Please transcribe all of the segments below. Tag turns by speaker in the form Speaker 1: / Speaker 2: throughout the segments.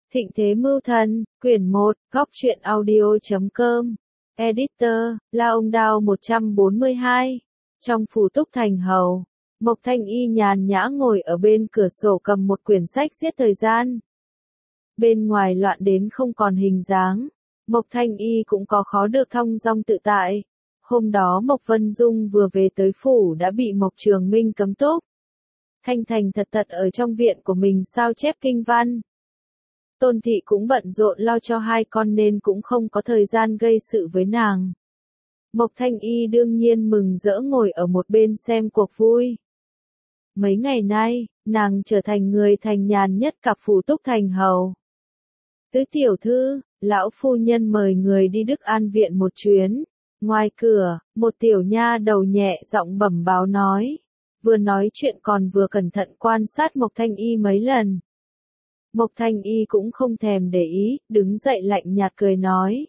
Speaker 1: Thịnh Thế Mưu Thần, quyển 1, góc truyện audio.com, editor, La Ông Đao 142. Trong phủ Túc Thành Hầu, Mộc Thanh Y nhàn nhã ngồi ở bên cửa sổ cầm một quyển sách giết thời gian. Bên ngoài loạn đến không còn hình dáng, Mộc Thanh Y cũng có khó được thong dong tự tại. Hôm đó Mộc Vân Dung vừa về tới phủ đã bị Mộc Trường Minh cấm túc. Thanh thành thật thật ở trong viện của mình sao chép kinh văn. Tôn Thị cũng bận rộn lo cho hai con nên cũng không có thời gian gây sự với nàng. Mộc Thanh Y đương nhiên mừng rỡ ngồi ở một bên xem cuộc vui. Mấy ngày nay, nàng trở thành người thành nhàn nhất cả phủ Túc Thành Hầu. Tứ tiểu thư, lão phu nhân mời người đi Đức An viện một chuyến. Ngoài cửa, một tiểu nha đầu nhẹ giọng bẩm báo nói. Vừa nói chuyện còn vừa cẩn thận quan sát Mộc Thanh Y mấy lần. Mộc Thanh Y cũng không thèm để ý, đứng dậy lạnh nhạt cười nói.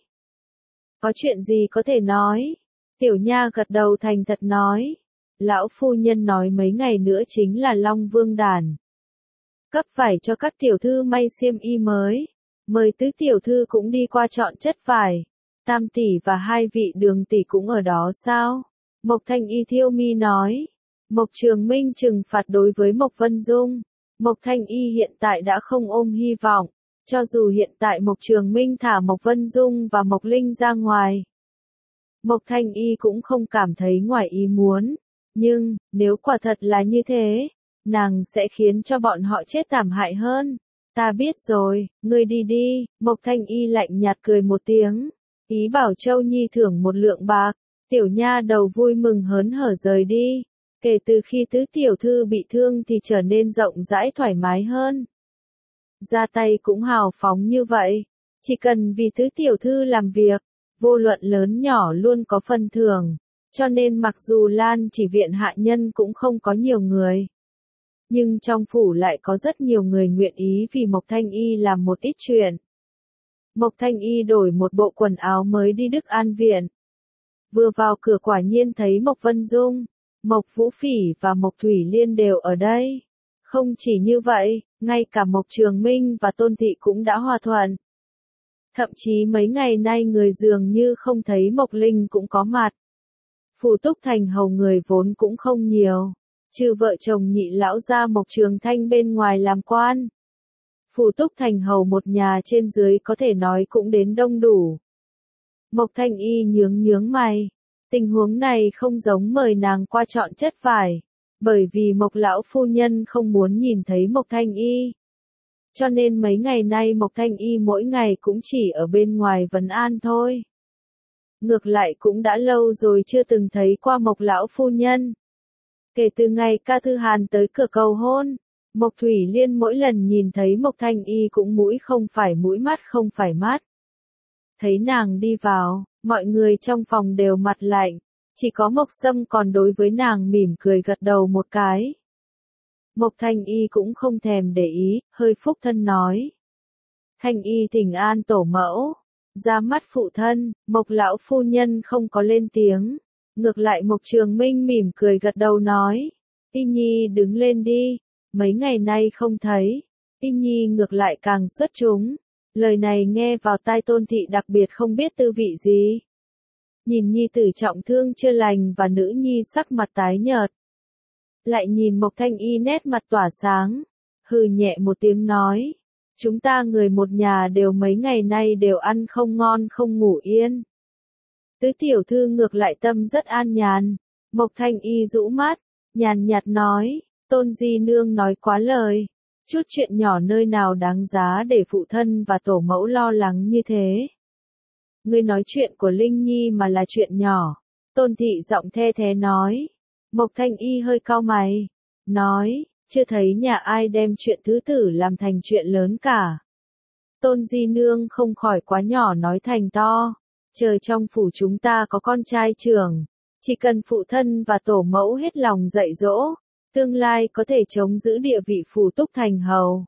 Speaker 1: Có chuyện gì có thể nói? Tiểu nha gật đầu thành thật nói. Lão phu nhân nói mấy ngày nữa chính là Long Vương đản. Cấp vải cho các tiểu thư may xiêm y mới. Mời tứ tiểu thư cũng đi qua chọn chất vải. Tam tỷ và hai vị Đường tỷ cũng ở đó sao? Mộc Thanh Y thiêu mi nói. Mộc Trường Minh trừng phạt đối với Mộc Vân Dung. Mộc Thanh Y hiện tại đã không ôm hy vọng, cho dù hiện tại Mộc Trường Minh thả Mộc Vân Dung và Mộc Linh ra ngoài. Mộc Thanh Y cũng không cảm thấy ngoài ý muốn, nhưng, nếu quả thật là như thế, nàng sẽ khiến cho bọn họ chết thảm hại hơn. Ta biết rồi, ngươi đi đi, Mộc Thanh Y lạnh nhạt cười một tiếng, ý bảo Châu Nhi thưởng một lượng bạc, tiểu nha đầu vui mừng hớn hở rời đi. Kể từ khi tứ tiểu thư bị thương thì trở nên rộng rãi thoải mái hơn. Ra tay cũng hào phóng như vậy. Chỉ cần vì tứ tiểu thư làm việc, vô luận lớn nhỏ luôn có phần thưởng. Cho nên mặc dù Lan chỉ viện hạ nhân cũng không có nhiều người. Nhưng trong phủ lại có rất nhiều người nguyện ý vì Mộc Thanh Y làm một ít chuyện. Mộc Thanh Y đổi một bộ quần áo mới đi Đức An viện. Vừa vào cửa quả nhiên thấy Mộc Vân Dung, Mộc Vũ Phỉ và Mộc Thủy Liên đều ở đây. Không chỉ như vậy, ngay cả Mộc Trường Minh và Tôn Thị cũng đã hòa thuận. Thậm chí mấy ngày nay người dường như không thấy Mộc Linh cũng có mặt. Phủ Túc Thành Hầu người vốn cũng không nhiều, trừ vợ chồng Nhị lão gia Mộc Trường Thanh bên ngoài làm quan. Phủ Túc Thành Hầu một nhà trên dưới có thể nói cũng đến đông đủ. Mộc Thanh Y nhướng mày. Tình huống này không giống mời nàng qua chọn chất vải, bởi vì Mộc lão phu nhân không muốn nhìn thấy Mộc Thanh Y. Cho nên mấy ngày nay Mộc Thanh Y mỗi ngày cũng chỉ ở bên ngoài vấn an thôi. Ngược lại cũng đã lâu rồi chưa từng thấy qua Mộc lão phu nhân. Kể từ ngày Ca Thư Hàn tới cửa cầu hôn, Mộc Thủy Liên mỗi lần nhìn thấy Mộc Thanh Y cũng mũi không phải mũi mắt không phải mắt. Thấy nàng đi vào, mọi người trong phòng đều mặt lạnh, chỉ có Mộc Sâm còn đối với nàng mỉm cười gật đầu một cái. Mộc Thanh Y cũng không thèm để ý, hơi phúc thân nói. Thanh Y thỉnh an tổ mẫu, ra mắt phụ thân, Mộc lão phu nhân không có lên tiếng, ngược lại Mộc Trường Minh mỉm cười gật đầu nói. Y Nhi đứng lên đi, mấy ngày nay không thấy, Y Nhi ngược lại càng xuất chúng. Lời này nghe vào tai Tôn Thị đặc biệt không biết tư vị gì. Nhìn nhi tử trọng thương chưa lành và nữ nhi sắc mặt tái nhợt. Lại nhìn Mộc Thanh Y nét mặt tỏa sáng, hừ nhẹ một tiếng nói. Chúng ta người một nhà đều mấy ngày nay đều ăn không ngon không ngủ yên. Tứ tiểu thư ngược lại tâm rất an nhàn. Mộc Thanh Y rũ mắt, nhàn nhạt nói, Tôn di nương nói quá lời. Chút chuyện nhỏ nơi nào đáng giá để phụ thân và tổ mẫu lo lắng như thế. Ngươi nói chuyện của Linh Nhi mà là chuyện nhỏ. Tôn Thị giọng the thế nói. Mộc Thanh Y hơi cau mày. Nói, chưa thấy nhà ai đem chuyện thứ tử làm thành chuyện lớn cả. Tôn di nương không khỏi quá nhỏ nói thành to. Trời trong phủ chúng ta có con trai trưởng. Chỉ cần phụ thân và tổ mẫu hết lòng dạy dỗ. Tương lai có thể chống giữ địa vị phủ Túc Thành Hầu.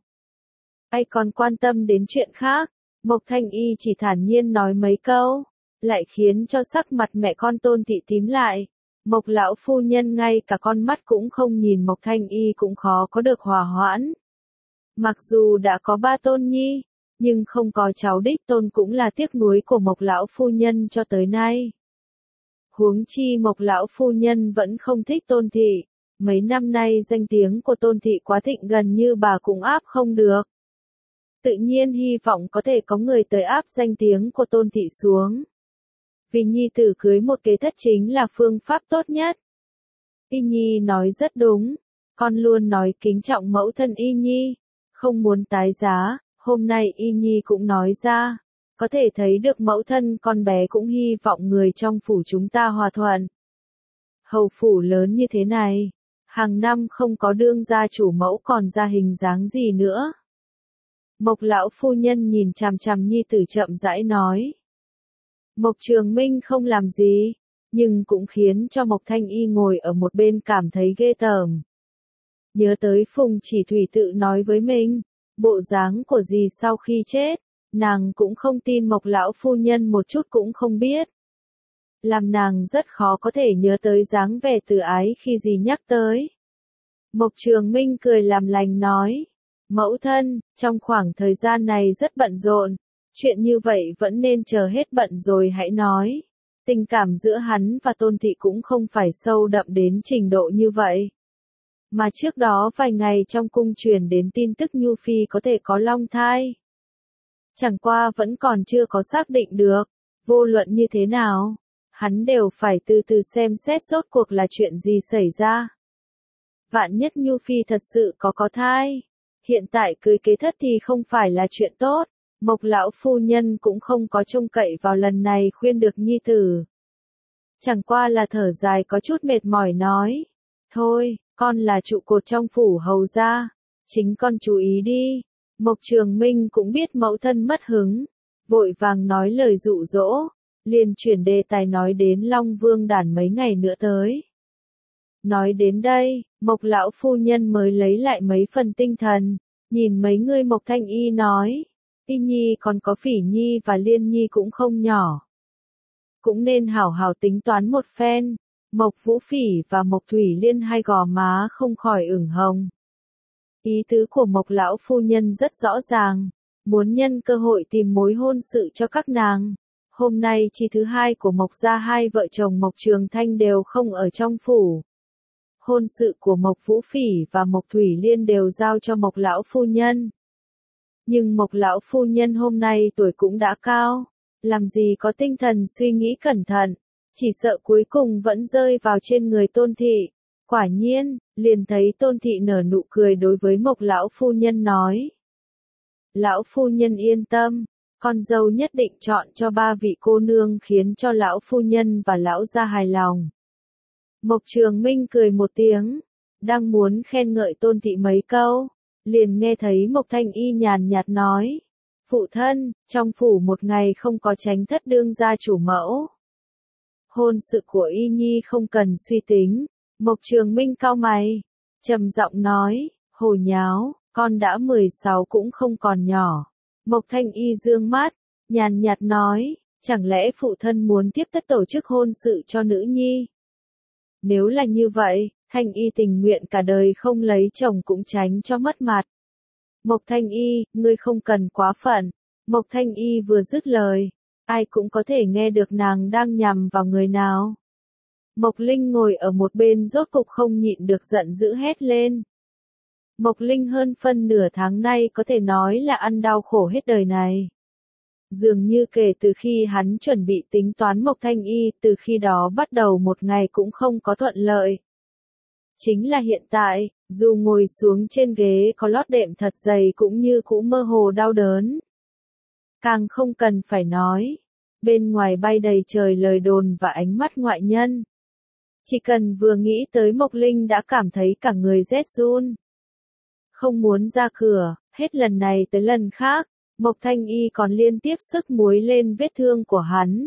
Speaker 1: Ai còn quan tâm đến chuyện khác, Mộc Thanh Y chỉ thản nhiên nói mấy câu, lại khiến cho sắc mặt mẹ con Tôn Thị tím lại. Mộc lão phu nhân ngay cả con mắt cũng không nhìn Mộc Thanh Y cũng khó có được hòa hoãn. Mặc dù đã có 3 tôn nhi, nhưng không có cháu đích tôn cũng là tiếc nuối của Mộc lão phu nhân cho tới nay. Huống chi Mộc lão phu nhân vẫn không thích Tôn thị, mấy năm nay danh tiếng của Tôn thị quá thịnh gần như bà cũng áp không được. Tự nhiên hy vọng có thể có người tới áp danh tiếng của Tôn thị xuống. Vì nhi tử cưới một kế thất chính là phương pháp tốt nhất. Y Nhi nói rất đúng, con luôn nói kính trọng mẫu thân Y Nhi, không muốn tái giá, hôm nay Y Nhi cũng nói ra, có thể thấy được mẫu thân con bé cũng hy vọng người trong phủ chúng ta hòa thuận. Hầu phủ lớn như thế này, hàng năm không có đương gia chủ mẫu còn ra hình dáng gì nữa. Mộc lão phu nhân nhìn chằm chằm nhi tử chậm rãi nói. Mộc Trường Minh không làm gì, nhưng cũng khiến cho Mộc Thanh Y ngồi ở một bên cảm thấy ghê tởm. Nhớ tới Phùng Chỉ Thủy tự nói với mình, bộ dáng của dì sau khi chết, nàng cũng không tin Mộc lão phu nhân một chút cũng không biết. Làm nàng rất khó có thể nhớ tới dáng vẻ từ ái khi dì nhắc tới. Mộc Trường Minh cười làm lành nói, mẫu thân, trong khoảng thời gian này rất bận rộn, chuyện như vậy vẫn nên chờ hết bận rồi hãy nói. Tình cảm giữa hắn và Tôn thị cũng không phải sâu đậm đến trình độ như vậy. Mà trước đó vài ngày trong cung truyền đến tin tức Nhu Phi có thể có long thai. Chẳng qua vẫn còn chưa có xác định được, vô luận như thế nào, hắn đều phải từ từ xem xét rốt cuộc là chuyện gì xảy ra. Vạn nhất Nhu Phi thật sự có thai, hiện tại cưới kế thất thì không phải là chuyện tốt. Mộc lão phu nhân cũng không có trông cậy vào lần này khuyên được nhi tử. Chẳng qua là thở dài có chút mệt mỏi nói. Thôi, con là trụ cột trong phủ hầu gia, chính con chú ý đi. Mộc Trường Minh cũng biết mẫu thân mất hứng, vội vàng nói lời dụ dỗ, liền chuyển đề tài nói đến Long Vương đản mấy ngày nữa tới. Nói đến đây, Mộc lão phu nhân mới lấy lại mấy phần tinh thần, nhìn mấy người Mộc Thanh Y nói. Y Nhi còn có Phỉ Nhi và Liên Nhi cũng không nhỏ. Cũng nên hảo hảo tính toán một phen, Mộc Vũ Phỉ và Mộc Thủy Liên hai gò má không khỏi ửng hồng. Ý tứ của Mộc lão phu nhân rất rõ ràng, muốn nhân cơ hội tìm mối hôn sự cho các nàng. Hôm nay chi thứ hai của Mộc gia hai vợ chồng Mộc Trường Thanh đều không ở trong phủ. Hôn sự của Mộc Vũ Phỉ và Mộc Thủy Liên đều giao cho Mộc lão phu nhân. Nhưng Mộc lão phu nhân hôm nay tuổi cũng đã cao, làm gì có tinh thần suy nghĩ cẩn thận, chỉ sợ cuối cùng vẫn rơi vào trên người Tôn thị. Quả nhiên, liền thấy Tôn thị nở nụ cười đối với Mộc lão phu nhân nói. Lão phu nhân yên tâm, con dâu nhất định chọn cho ba vị cô nương khiến cho lão phu nhân và lão gia hài lòng. Mộc Trường Minh cười một tiếng, đang muốn khen ngợi Tôn thị mấy câu. Liền nghe thấy Mộc Thanh Y nhàn nhạt nói, phụ thân, trong phủ một ngày không có tránh thất đương gia chủ mẫu. Hôn sự của Y Nhi không cần suy tính. Mộc Trường Minh cau mày, trầm giọng nói, hồ nháo, con đã 16 cũng không còn nhỏ. Mộc Thanh Y dương mắt, nhàn nhạt nói, chẳng lẽ phụ thân muốn tiếp tất tổ chức hôn sự cho nữ nhi? Nếu là như vậy, Thanh Y tình nguyện cả đời không lấy chồng cũng tránh cho mất mặt. Mộc Thanh Y, ngươi không cần quá phận. Mộc Thanh Y vừa dứt lời, ai cũng có thể nghe được nàng đang nhằm vào người nào. Mộc Linh ngồi ở một bên rốt cục không nhịn được giận dữ hét lên. Mộc Linh hơn phân nửa tháng nay có thể nói là ăn đau khổ hết đời này. Dường như kể từ khi hắn chuẩn bị tính toán Mộc Thanh Y, từ khi đó bắt đầu một ngày cũng không có thuận lợi. Chính là hiện tại, dù ngồi xuống trên ghế có lót đệm thật dày cũng như cũ mơ hồ đau đớn. Càng không cần phải nói, bên ngoài bay đầy trời lời đồn và ánh mắt ngoại nhân. Chỉ cần vừa nghĩ tới Mộc Linh đã cảm thấy cả người rét run. Không muốn ra cửa, hết lần này tới lần khác, Mộc Thanh Y còn liên tiếp sức muối lên vết thương của hắn.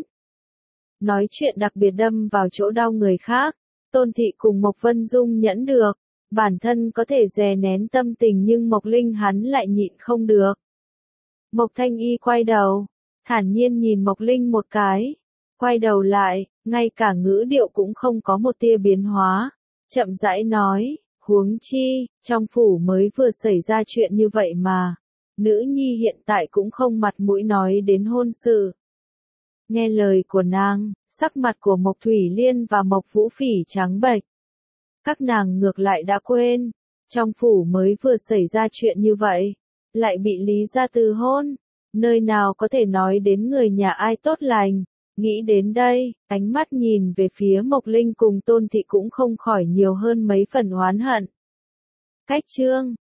Speaker 1: Nói chuyện đặc biệt đâm vào chỗ đau người khác. Tôn thị cùng Mộc Vân Dung nhẫn được, bản thân có thể dè nén tâm tình nhưng Mộc Linh hắn lại nhịn không được. Mộc Thanh Y quay đầu, thản nhiên nhìn Mộc Linh một cái, quay đầu lại, ngay cả ngữ điệu cũng không có một tia biến hóa, chậm rãi nói, huống chi, trong phủ mới vừa xảy ra chuyện như vậy mà, nữ nhi hiện tại cũng không mặt mũi nói đến hôn sự. Nghe lời của nàng, sắc mặt của Mộc Thủy Liên và Mộc Vũ Phỉ trắng bệch. Các nàng ngược lại đã quên, trong phủ mới vừa xảy ra chuyện như vậy, lại bị Lý gia từ hôn, nơi nào có thể nói đến người nhà ai tốt lành. Nghĩ đến đây, ánh mắt nhìn về phía Mộc Linh cùng Tôn Thị cũng không khỏi nhiều hơn mấy phần oán hận. Cách chương